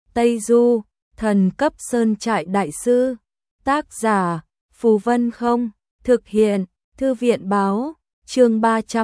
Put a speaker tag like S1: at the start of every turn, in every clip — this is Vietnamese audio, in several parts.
S1: Tây Du, thần cấp sơn trại đại sư. Tác giả, Phù Vân Không. Thực hiện, Thư viện báo. Chương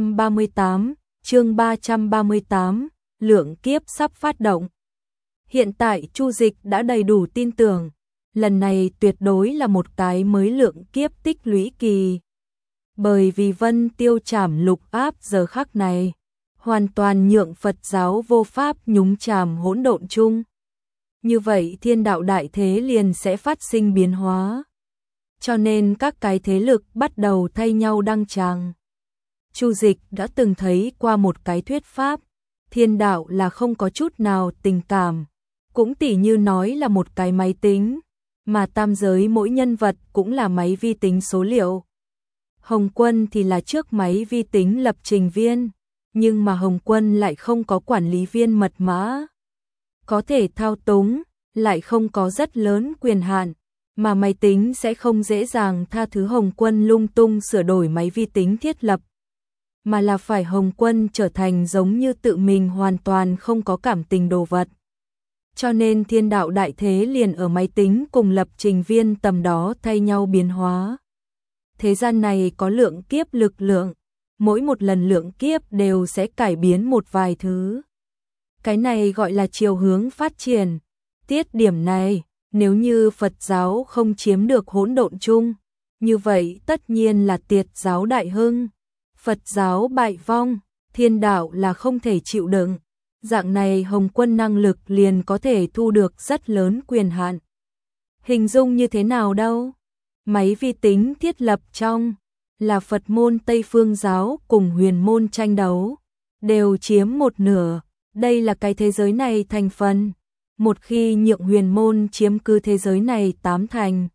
S1: 338, lượng kiếp sắp phát động. Hiện tại Chu Dịch đã đầy đủ tin tưởng, lần này tuyệt đối là một cái mới lượng kiếp tích lũy kỳ. Bởi vì Vân Tiêu Trảm Lục Áp giờ khắc này, hoàn toàn nhượng Phật giáo vô pháp nhúng chàm hỗn độn chung. Như vậy thiên đạo đại thế liền sẽ phát sinh biến hóa. Cho nên các cái thế lực bắt đầu thay nhau đăng tràng. Chu Dịch đã từng thấy qua một cái thuyết pháp, thiên đạo là không có chút nào tình cảm, cũng tỉ như nói là một cái máy tính, mà tam giới mỗi nhân vật cũng là máy vi tính số liệu. Hồng Quân thì là trước máy vi tính lập trình viên, nhưng mà Hồng Quân lại không có quản lý viên mật mã, có thể thao túng, lại không có rất lớn quyền hạn, mà máy tính sẽ không dễ dàng tha thứ Hồng Quân lung tung sửa đổi máy vi tính thiết lập, mà là phải Hồng Quân trở thành giống như tự mình hoàn toàn không có cảm tình đồ vật. Cho nên thiên đạo đại thế liền ở máy tính cùng lập trình viên tầm đó thay nhau biến hóa. Thế gian này có lượng kiếp lực lượng, mỗi một lần lượng kiếp đều sẽ cải biến một vài thứ. Cái này gọi là chiều hướng phát triển. Tiết điểm này, nếu như Phật giáo không chiếm được hỗn độn chung, như vậy tất nhiên là Tiệt giáo đại hưng. Phật giáo bại vong, thiên đạo là không thể chịu đựng. Dạng này Hồng Quân năng lực liền có thể thu được rất lớn quyền hạn. Hình dung như thế nào đâu? Máy vi tính thiết lập trong là Phật môn Tây Phương giáo cùng Huyền môn tranh đấu, đều chiếm một nửa. Đây là cái thế giới này thành phần. Một khi nhượng Huyền môn chiếm cứ thế giới này 8 thành,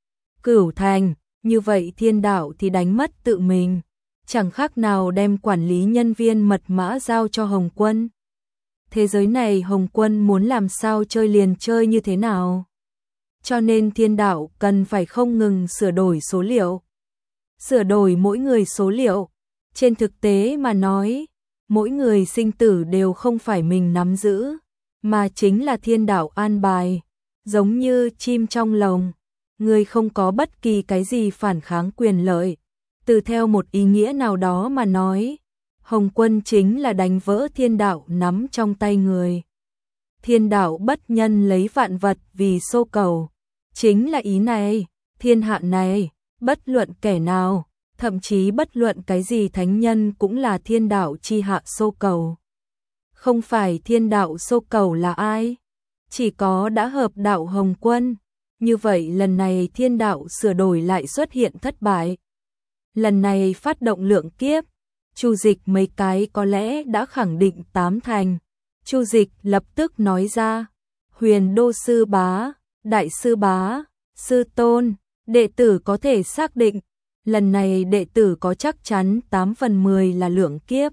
S1: 9 thành, như vậy thiên đạo thì đánh mất tự mình, chẳng khác nào đem quản lý nhân viên mật mã giao cho Hồng Quân. Thế giới này Hồng Quân muốn làm sao chơi liền chơi như thế nào. Cho nên thiên đạo cần phải không ngừng sửa đổi số liệu. Sửa đổi mỗi người số liệu. Trên thực tế mà nói, mỗi người sinh tử đều không phải mình nắm giữ, mà chính là thiên đạo an bài. Giống như chim trong lồng, người không có bất kỳ cái gì phản kháng quyền lợi. Từ theo một ý nghĩa nào đó mà nói, Hồng Quân chính là đánh vỡ thiên đạo nắm trong tay người. Thiên đạo bất nhân lấy vạn vật vì xô cầu. Chính là ý này, thiên hạ này, bất luận kẻ nào, thậm chí bất luận cái gì thánh nhân cũng là thiên đạo chi hạ xô cầu. Không phải thiên đạo xô cầu là ai? Chỉ có đã hợp đạo Hồng Quân. Như vậy lần này thiên đạo sửa đổi lại xuất hiện thất bại. Lần này phát động lượng kiếp, Chu Dịch mấy cái có lẽ đã khẳng định 8 thành. Chu Dịch lập tức nói ra, Huyền Đô Sư Bá, Đại Sư Bá, Sư Tôn, đệ tử có thể xác định, lần này đệ tử có chắc chắn 8 phần 10 là lượng kiếp.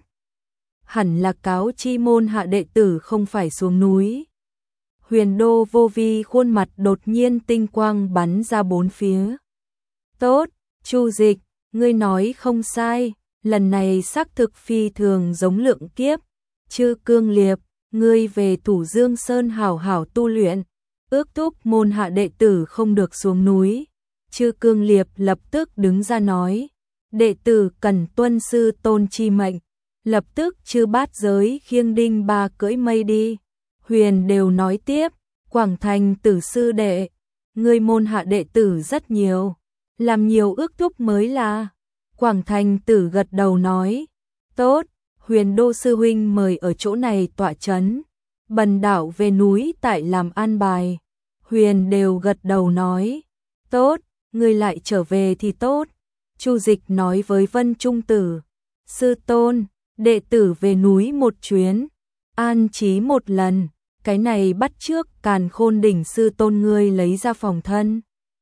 S1: Hẳn là cáo chi môn hạ đệ tử không phải xuống núi. Huyền Đô Vô Vi khuôn mặt đột nhiên tinh quang bắn ra bốn phía. Tốt, Chu Dịch, ngươi nói không sai, lần này xác thực phi thường giống lượng kiếp. Chư Cương Liệp, ngươi về Thủ Dương Sơn hảo hảo tu luyện, ước thúc môn hạ đệ tử không được xuống núi. Chư Cương Liệp lập tức đứng ra nói, đệ tử cần tuân sư tôn chi mệnh. Lập tức chư bát giới khiêng đinh ba cưỡi mây đi. Huyền đều nói tiếp, Quảng Thành tử sư đệ, ngươi môn hạ đệ tử rất nhiều, làm nhiều ước thúc mới là. Quảng Thành tử gật đầu nói, tốt, Huyền Đô sư huynh mời ở chỗ này tọa chấn, bần đạo về núi tại làm an bài. Huyền đều gật đầu nói, tốt, ngươi lại trở về thì tốt. Chu Dịch nói với Vân Trung Tử, sư tôn, đệ tử về núi một chuyến, an trí một lần, cái này bắt trước Càn Khôn đỉnh sư tôn ngươi lấy ra phòng thân.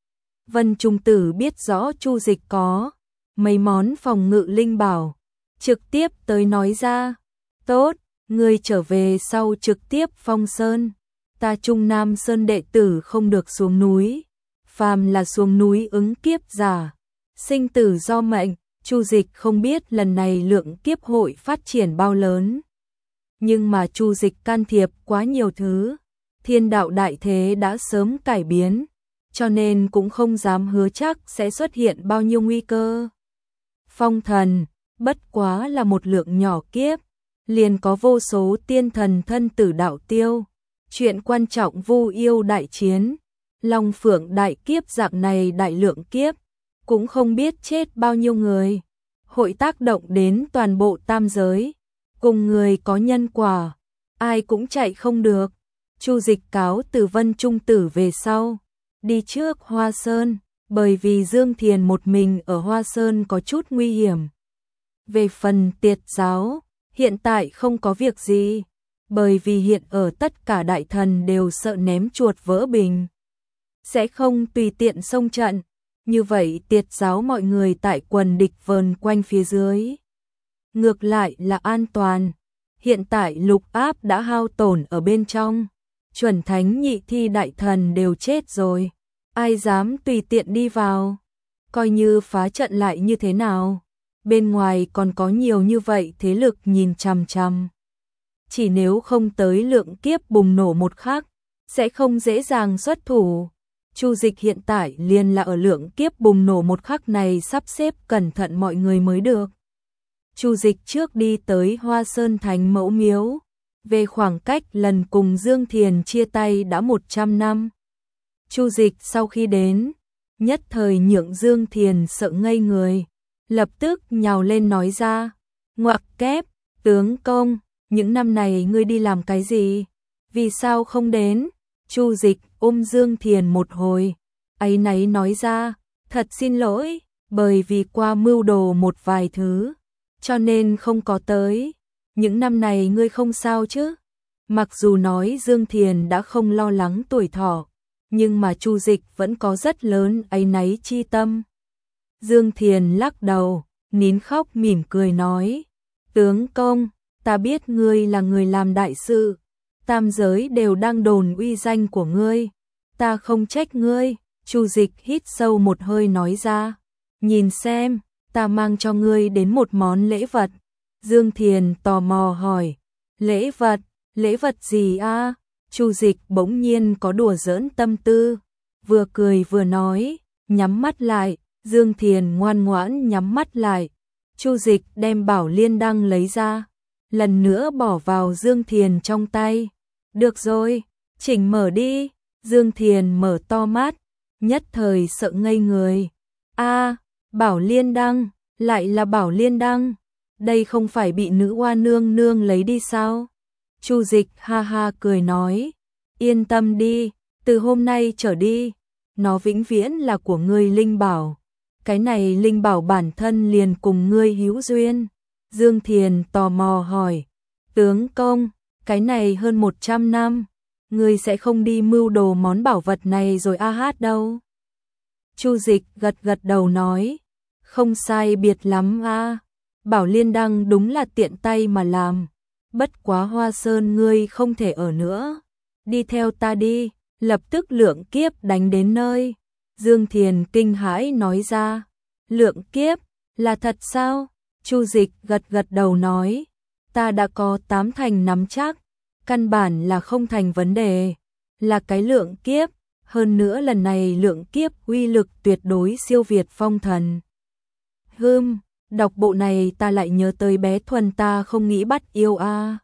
S1: Vân Trung Tử biết rõ Chu Dịch có mấy món phòng ngự linh bảo, trực tiếp tới nói ra, tốt, ngươi trở về sau trực tiếp phong sơn, ta Trung Nam Sơn đệ tử không được xuống núi, phàm là xuống núi ứng kiếp giả, sinh tử do mệnh. Chu Dịch không biết lần này lượng kiếp hội phát triển bao lớn, nhưng mà Chu Dịch can thiệp quá nhiều thứ, Thiên đạo đại thế đã sớm cải biến, cho nên cũng không dám hứa chắc sẽ xuất hiện bao nhiêu nguy cơ. Phong thần, bất quá là một lượng nhỏ kiếp, liền có vô số tiên thần thân tử đạo tiêu. Chuyện quan trọng Vu Yêu đại chiến, Long Phượng đại kiếp dạng này đại lượng kiếp, cũng không biết chết bao nhiêu người. Hội tác động đến toàn bộ tam giới, cùng người có nhân quả, ai cũng chạy không được. Chu Dịch cáo từ Vân Trung Tử về sau, đi trước Hoa Sơn, bởi vì Dương Thiền một mình ở Hoa Sơn có chút nguy hiểm. Về phần Tiệt giáo, hiện tại không có việc gì, bởi vì hiện ở tất cả đại thần đều sợ ném chuột vỡ bình, sẽ không tùy tiện xông trận. Như vậy Tiệt giáo mọi người tại quần địch vờn quanh phía dưới, ngược lại là an toàn. Hiện tại lục áp đã hao tổn ở bên trong, chuẩn thánh nhị thi đại thần đều chết rồi, ai dám tùy tiện đi vào, coi như phá trận lại như thế nào. Bên ngoài còn có nhiều như vậy thế lực nhìn chằm chằm. Chỉ nếu không tới lượng kiếp bùng nổ một khắc, sẽ không dễ dàng xuất thủ. Chu Dịch hiện tại liền là ở lượng kiếp bùng nổ một khắc này sắp xếp cẩn thận mọi người mới được. Chu Dịch trước đi tới Hoa Sơn Thánh Mẫu Miếu, về khoảng cách lần cùng Dương Thiền chia tay đã 100 năm. Chu Dịch sau khi đến, nhất thời nhượng Dương Thiền sợ ngây người, lập tức nhào lên nói ra, ngoặc kép, tướng công, những năm này ngươi đi làm cái gì? Vì sao không đến? Chu Dịch ôm Dương Thiền một hồi, áy náy nói ra, thật xin lỗi, bởi vì qua mưu đồ một vài thứ, cho nên không có tới. Những năm này ngươi không sao chứ? Mặc dù nói Dương Thiền đã không lo lắng tuổi thọ, nhưng mà Chu Dịch vẫn có rất lớn áy náy chi tâm. Dương Thiền lắc đầu, nín khóc mỉm cười nói, tướng công, ta biết ngươi là người làm đại sự, tam giới đều đang đồn uy danh của ngươi, ta không trách ngươi. Chu Dịch hít sâu một hơi nói ra, nhìn xem, ta mang cho ngươi đến một món lễ vật. Dương Thiền tò mò hỏi, lễ vật gì a? Chu Dịch bỗng nhiên có đùa giỡn tâm tư, vừa cười vừa nói, nhắm mắt lại. Dương Thiền ngoan ngoãn nhắm mắt lại. Chu Dịch đem Bảo Liên Đăng lấy ra, lần nữa bỏ vào Dương Thiền trong tay. Được rồi, chỉnh mở đi. Dương Thiền mở to mắt, nhất thời sợ ngây người. A, Bảo Liên Đăng, lại là Bảo Liên Đăng, đây không phải bị nữ oa nương nương lấy đi sao? Chu Dịch ha ha cười nói, yên tâm đi, từ hôm nay trở đi, nó vĩnh viễn là của ngươi linh bảo. Cái này linh bảo bản thân liền cùng ngươi hữu duyên. Dương Thiền tò mò hỏi, tướng công, cái này hơn 100 năm, ngươi sẽ không đi mưu đồ món bảo vật này rồi a hát đâu? Chu Dịch gật gật đầu nói, không sai biệt lắm a. Bảo Liên Đăng đúng là tiện tay mà làm, bất quá Hoa Sơn ngươi không thể ở nữa, đi theo ta đi. Lập tức lượng kiếp đánh đến nơi. Dương Thiền kinh hãi nói ra, lượng kiếp, là thật sao? Chu Dịch gật gật đầu nói, ta đã có 8 thành nắm chắc, căn bản là không thành vấn đề, là cái lượng kiếp, hơn nữa lần này lượng kiếp uy lực tuyệt đối siêu việt phong thần. Đọc bộ này ta lại nhớ tới bé Thuần ta không nghĩ bắt yêu a.